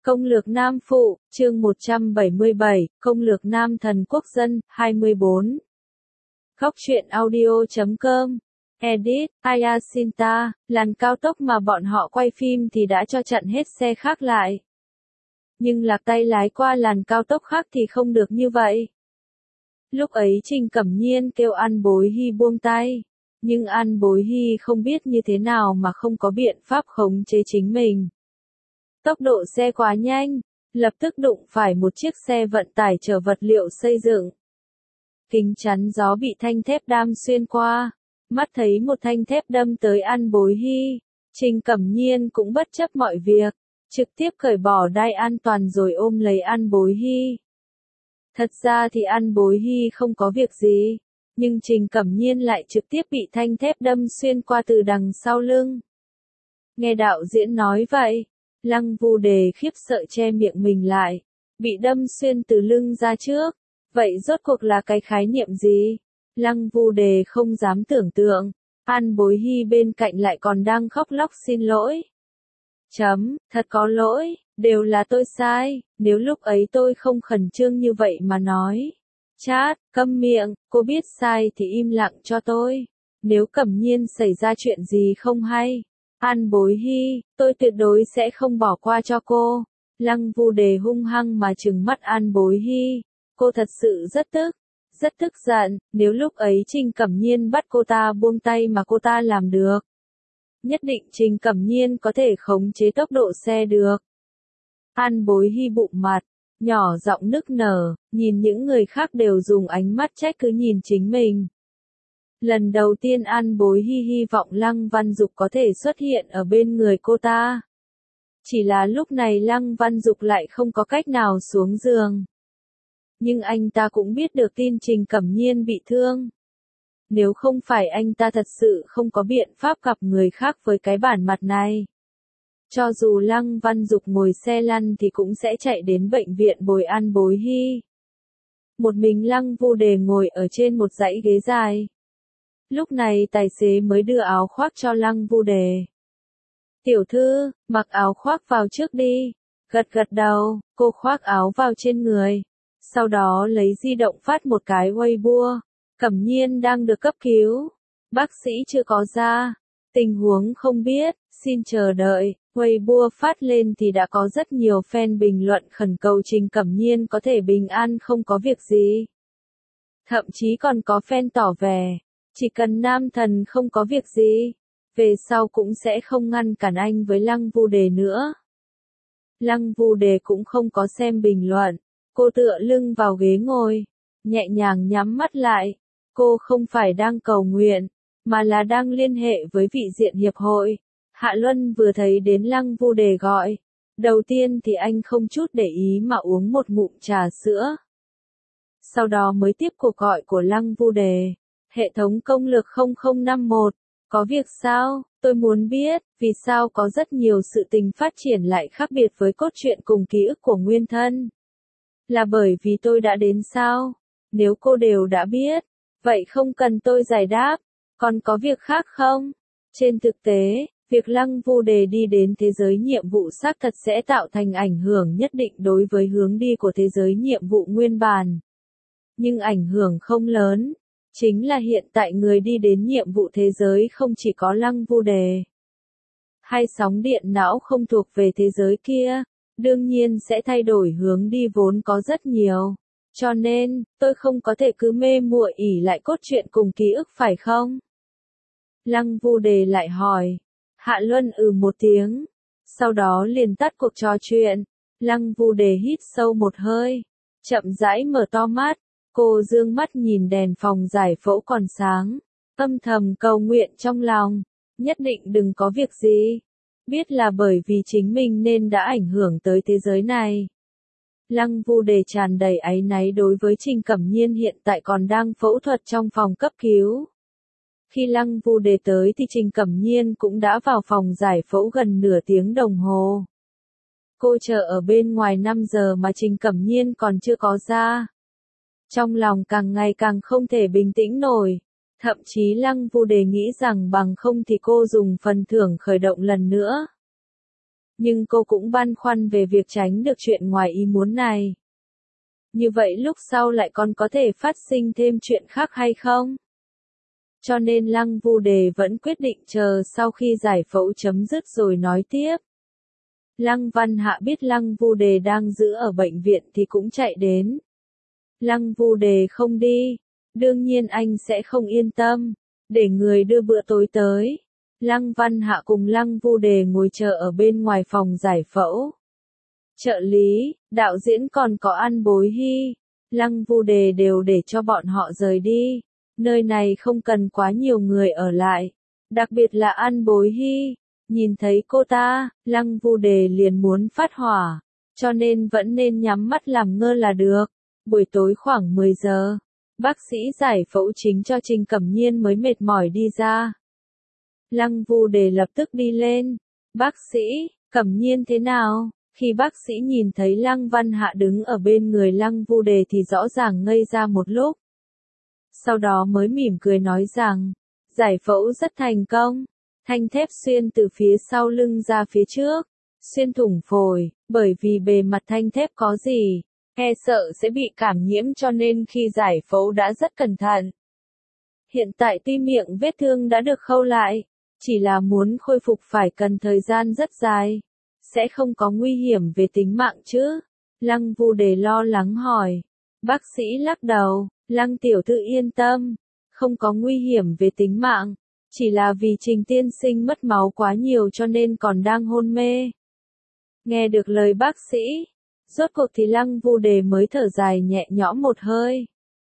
Công lược Nam Phụ, chương 177, Công lược Nam Thần Quốc Dân, 24. Góc truyện audio.com. Edit, Ayasinta, làn cao tốc mà bọn họ quay phim thì đã cho chặn hết xe khác lại. Nhưng lạc tay lái qua làn cao tốc khác thì không được như vậy. Lúc ấy Trình Cẩm Nhiên kêu An Bối Hy buông tay. Nhưng An Bối Hy không biết như thế nào mà không có biện pháp khống chế chính mình. Tốc độ xe quá nhanh, lập tức đụng phải một chiếc xe vận tải chở vật liệu xây dựng. Kính chắn gió bị thanh thép đâm xuyên qua, mắt thấy một thanh thép đâm tới An Bối Hy, Trình Cẩm Nhiên cũng bất chấp mọi việc, trực tiếp cởi bỏ đai an toàn rồi ôm lấy An Bối Hy. Thật ra thì An Bối Hy không có việc gì, nhưng Trình Cẩm Nhiên lại trực tiếp bị thanh thép đâm xuyên qua từ đằng sau lưng. Nghe đạo diễn nói vậy, Lăng Vu Đề khiếp sợ che miệng mình lại, bị đâm xuyên từ lưng ra trước, vậy rốt cuộc là cái khái niệm gì? Lăng Vu Đề không dám tưởng tượng, An Bối Hy bên cạnh lại còn đang khóc lóc xin lỗi. Thật có lỗi, đều là tôi sai, nếu lúc ấy tôi không khẩn trương như vậy mà nói. Chát, câm miệng, cô biết sai thì im lặng cho tôi, nếu Cẩm Nhiên xảy ra chuyện gì không hay. An Bối Hy, tôi tuyệt đối sẽ không bỏ qua cho cô. Lăng Vu Đề hung hăng mà trừng mắt An Bối Hy. Cô thật sự rất tức giận, nếu lúc ấy Trình Cẩm Nhiên bắt cô ta buông tay mà cô ta làm được. Nhất định Trình Cẩm Nhiên có thể khống chế tốc độ xe được. An Bối Hy bụng mặt, nhỏ giọng nức nở, nhìn những người khác đều dùng ánh mắt trách cứ nhìn chính mình. Lần đầu tiên An Bối Hy hy vọng Lăng Văn Dục có thể xuất hiện ở bên người cô ta. Chỉ là lúc này Lăng Văn Dục lại không có cách nào xuống giường. Nhưng anh ta cũng biết được tin Trình Cẩm Nhiên bị thương. Nếu không phải anh ta thật sự không có biện pháp gặp người khác với cái bản mặt này. Cho dù Lăng Văn Dục ngồi xe lăn thì cũng sẽ chạy đến bệnh viện bồi An Bối Hy. Một mình Lăng Vu Đề ngồi ở trên một dãy ghế dài. Lúc này tài xế mới đưa áo khoác cho Lăng Vu Đề. Tiểu thư, mặc áo khoác vào trước đi. Gật đầu, cô khoác áo vào trên người. Sau đó lấy di động phát một cái Weibo. Cẩm Nhiên đang được cấp cứu. Bác sĩ chưa có ra. Tình huống không biết, xin chờ đợi. Weibo phát lên thì đã có rất nhiều fan bình luận khẩn cầu Trình Cẩm Nhiên có thể bình an không có việc gì. Thậm chí còn có fan tỏ vẻ, chỉ cần nam thần không có việc gì, về sau cũng sẽ không ngăn cản anh với Lăng Vu Đề nữa. Lăng Vu Đề cũng không có xem bình luận, cô tựa lưng vào ghế ngồi, nhẹ nhàng nhắm mắt lại, cô không phải đang cầu nguyện, mà là đang liên hệ với vị diện hiệp hội. Hạ Luân vừa thấy đến Lăng Vu Đề gọi, đầu tiên thì anh không chút để ý mà uống một ngụm trà sữa. Sau đó mới tiếp cuộc gọi của Lăng Vu Đề. Hệ thống công lược 0051, có việc sao? Tôi muốn biết, vì sao có rất nhiều sự tình phát triển lại khác biệt với cốt truyện cùng ký ức của nguyên thân? Là bởi vì tôi đã đến sao? Nếu cô đều đã biết, vậy không cần tôi giải đáp, còn có việc khác không? Trên thực tế, việc Lăng Vu Đề đi đến thế giới nhiệm vụ xác thật sẽ tạo thành ảnh hưởng nhất định đối với hướng đi của thế giới nhiệm vụ nguyên bản. Nhưng ảnh hưởng không lớn. Chính là hiện tại người đi đến nhiệm vụ thế giới không chỉ có Lăng Vu Đề. Hay sóng điện não không thuộc về thế giới kia, đương nhiên sẽ thay đổi hướng đi vốn có rất nhiều. Cho nên, tôi không có thể cứ mê muội ỷ lại cốt truyện cùng ký ức phải không? Lăng Vu Đề lại hỏi. Hạ Luân một tiếng. Sau đó liền tắt cuộc trò chuyện. Lăng Vu Đề hít sâu một hơi. Chậm rãi mở to mắt. Cô dương mắt nhìn đèn phòng giải phẫu còn sáng, âm thầm cầu nguyện trong lòng, nhất định đừng có việc gì. Biết là bởi vì chính mình nên đã ảnh hưởng tới thế giới này. Lăng Vu Đề tràn đầy áy náy đối với Trình Cẩm Nhiên hiện tại còn đang phẫu thuật trong phòng cấp cứu. Khi Lăng Vu Đề tới thì Trình Cẩm Nhiên cũng đã vào phòng giải phẫu gần nửa tiếng đồng hồ. Cô chờ ở bên ngoài 5 giờ mà Trình Cẩm Nhiên còn chưa có ra. Trong lòng càng ngày càng không thể bình tĩnh nổi, thậm chí Lăng Vu Đề nghĩ rằng bằng không thì cô dùng phần thưởng khởi động lần nữa. Nhưng cô cũng băn khoăn về việc tránh được chuyện ngoài ý muốn này. Như vậy lúc sau lại còn có thể phát sinh thêm chuyện khác hay không? Cho nên Lăng Vu Đề vẫn quyết định chờ sau khi giải phẫu chấm dứt rồi nói tiếp. Lăng Văn Hạ biết Lăng Vu Đề đang giữ ở bệnh viện thì cũng chạy đến. Lăng Vu Đề không đi, đương nhiên anh sẽ không yên tâm, để người đưa bữa tối tới. Lăng Văn Hạ cùng Lăng Vu Đề ngồi chờ ở bên ngoài phòng giải phẫu. Trợ lý, đạo diễn còn có An Bối Hy, Lăng Vu Đề đều để cho bọn họ rời đi. Nơi này không cần quá nhiều người ở lại, đặc biệt là An Bối Hy. Nhìn thấy cô ta, Lăng Vu Đề liền muốn phát hỏa, cho nên vẫn nên nhắm mắt làm ngơ là được. Buổi tối khoảng 10 giờ, bác sĩ giải phẫu chính cho Trình Cẩm Nhiên mới mệt mỏi đi ra. Lăng Vu Đề lập tức đi lên. Bác sĩ, Cẩm Nhiên thế nào? Khi bác sĩ nhìn thấy Lăng Văn Hạ đứng ở bên người Lăng Vu Đề thì rõ ràng ngây ra một lúc. Sau đó mới mỉm cười nói rằng, giải phẫu rất thành công. Thanh thép xuyên từ phía sau lưng ra phía trước, xuyên thủng phổi, bởi vì bề mặt thanh thép có gì, e sợ sẽ bị cảm nhiễm cho nên khi giải phẫu đã rất cẩn thận. Hiện tại tuy miệng vết thương đã được khâu lại, chỉ là muốn khôi phục phải cần thời gian rất dài, sẽ không có nguy hiểm về tính mạng chứ? Lăng Vu Đề lo lắng hỏi. Bác sĩ lắc đầu, Lăng tiểu thư yên tâm, không có nguy hiểm về tính mạng. Chỉ là vì Trình tiên sinh mất máu quá nhiều cho nên còn đang hôn mê. Nghe được lời bác sĩ, rốt cuộc thì Lăng Vu Đề mới thở dài nhẹ nhõm một hơi.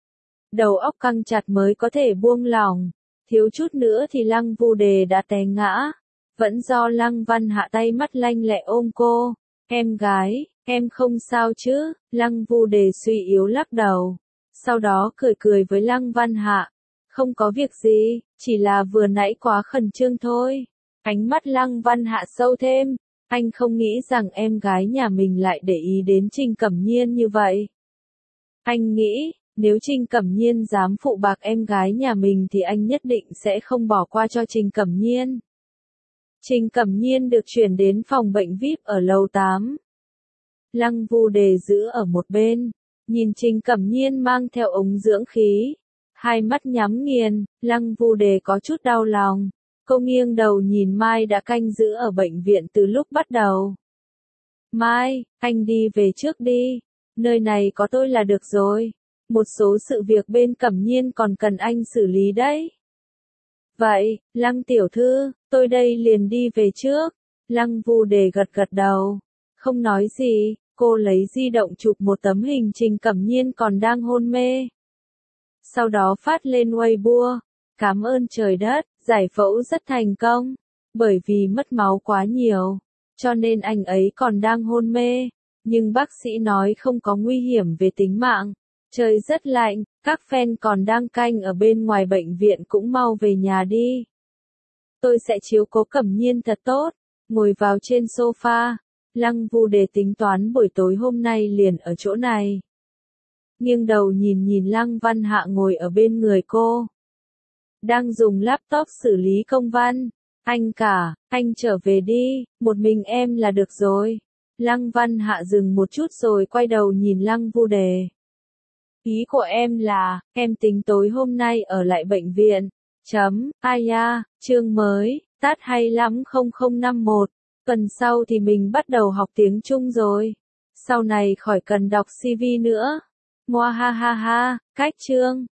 Đầu óc căng chặt mới có thể buông lỏng, thiếu chút nữa thì Lăng Vu Đề đã té ngã. Vẫn do Lăng Văn Hạ tay mắt lanh lẹ ôm cô. Em gái, em không sao chứ? Lăng Vu Đề suy yếu lắc đầu. Sau đó cười cười với Lăng Văn Hạ. Không có việc gì, chỉ là vừa nãy quá khẩn trương thôi. Ánh mắt Lăng Văn Hạ sâu thêm, anh không nghĩ rằng em gái nhà mình lại để ý đến Trình Cẩm Nhiên như vậy. Anh nghĩ, nếu Trình Cẩm Nhiên dám phụ bạc em gái nhà mình thì anh nhất định sẽ không bỏ qua cho Trình Cẩm Nhiên. Trình Cẩm Nhiên được chuyển đến phòng bệnh VIP ở lầu 8. Lăng Vu Đề giữ ở một bên, nhìn Trình Cẩm Nhiên mang theo ống dưỡng khí. Hai mắt nhắm nghiền, Lăng Vu Đề có chút đau lòng. Cô nghiêng đầu nhìn Mai đã canh giữ ở bệnh viện từ lúc bắt đầu. Mai, anh đi về trước đi. Nơi này có tôi là được rồi. Một số sự việc bên Cẩm Nhiên còn cần anh xử lý đấy. Vậy, Lăng tiểu thư, tôi đây liền đi về trước. Lăng Vu Đề gật gật đầu. Không nói gì, cô lấy di động chụp một tấm hình Trình Cẩm Nhiên còn đang hôn mê. Sau đó phát lên Weibo. Cảm ơn trời đất, giải phẫu rất thành công. Bởi vì mất máu quá nhiều, cho nên anh ấy còn đang hôn mê. Nhưng bác sĩ nói không có nguy hiểm về tính mạng. Trời rất lạnh, các fan còn đang canh ở bên ngoài bệnh viện cũng mau về nhà đi. Tôi sẽ chiếu cố Cẩm Nhiên thật tốt. Ngồi vào trên sofa, Lăng Vu Đề tính toán buổi tối hôm nay liền ở chỗ này. Nghiêng đầu nhìn Lăng Văn Hạ ngồi ở bên người cô. Đang dùng laptop xử lý công văn. Anh trở về đi, một mình em là được rồi. Lăng Văn Hạ dừng một chút rồi quay đầu nhìn Lăng Vu Đề. Ý của em là, em tính tối hôm nay ở lại bệnh viện. Ai da, chương mới, tát hay lắm 0051. Tuần sau thì mình bắt đầu học tiếng Trung rồi. Sau này khỏi cần đọc CV nữa. Ngoa ha ha ha, cách chương.